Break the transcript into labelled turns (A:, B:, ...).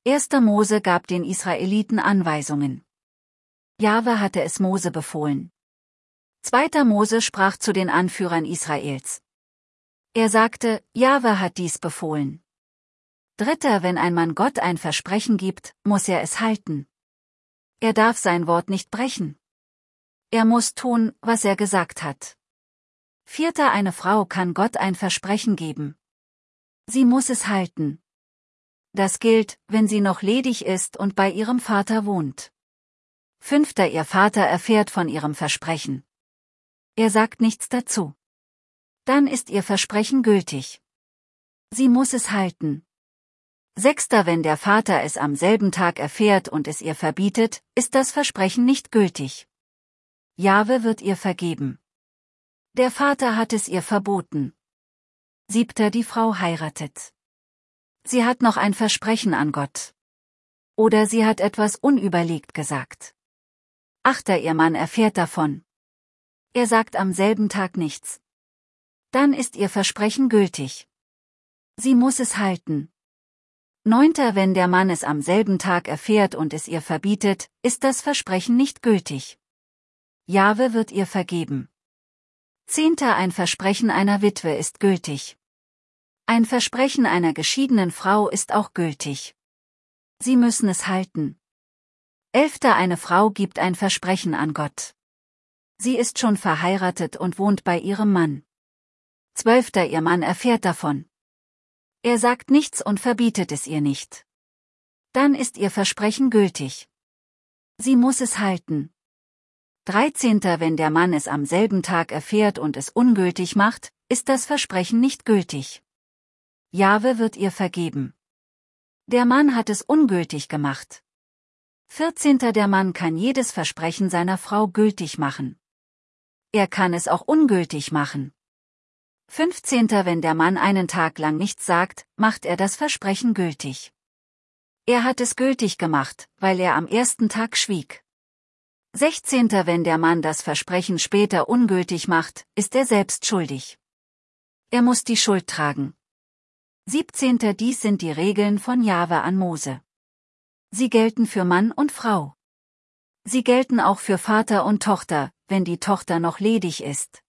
A: 1. Mose gab den Israeliten Anweisungen. Jahwe hatte es Mose befohlen. 2. Mose sprach zu den Anführern Israels. Er sagte, Jahwe hat dies befohlen. 3. Wenn ein Mann Gott ein Versprechen gibt, muss er es halten. Er darf sein Wort nicht brechen. Er muss tun, was er gesagt hat. 4. Eine Frau kann Gott ein Versprechen geben. Sie muss es halten. Das gilt, wenn sie noch ledig ist und bei ihrem Vater wohnt. 5. Ihr Vater erfährt von ihrem Versprechen. Er sagt nichts dazu. Dann ist ihr Versprechen gültig. Sie muss es halten. 6. Wenn der Vater es am selben Tag erfährt und es ihr verbietet, ist das Versprechen nicht gültig. Jahwe wird ihr vergeben. Der Vater hat es ihr verboten. 7. Die Frau heiratet. Sie hat noch ein Versprechen an Gott. Oder sie hat etwas unüberlegt gesagt. 8. Ihr Mann erfährt davon. Er sagt am selben Tag nichts. Dann ist ihr Versprechen gültig. Sie muss es halten. 9. Wenn der Mann es am selben Tag erfährt und es ihr verbietet, ist das Versprechen nicht gültig. Jahwe wird ihr vergeben. 10. Ein Versprechen einer Witwe ist gültig. Ein Versprechen einer geschiedenen Frau ist auch gültig. Sie müssen es halten. 11. Eine Frau gibt ein Versprechen an Gott. Sie ist schon verheiratet und wohnt bei ihrem Mann. 12. Ihr Mann erfährt davon. Er sagt nichts und verbietet es ihr nicht. Dann ist ihr Versprechen gültig. Sie muss es halten. 13. Wenn der Mann es am selben Tag erfährt und es ungültig macht, ist das Versprechen nicht gültig. Jahwe wird ihr vergeben. Der Mann hat es ungültig gemacht. 14. Der Mann kann jedes Versprechen seiner Frau gültig machen. Er kann es auch ungültig machen. 15. Wenn der Mann einen Tag lang nichts sagt, macht er das Versprechen gültig. Er hat es gültig gemacht, weil er am ersten Tag schwieg. 16. Wenn der Mann das Versprechen später ungültig macht, ist er selbst schuldig. Er muss die Schuld tragen. 17. Dies sind die Regeln von Jahwe an Mose. Sie gelten für Mann und Frau. Sie gelten auch für Vater und Tochter, wenn die Tochter noch ledig ist.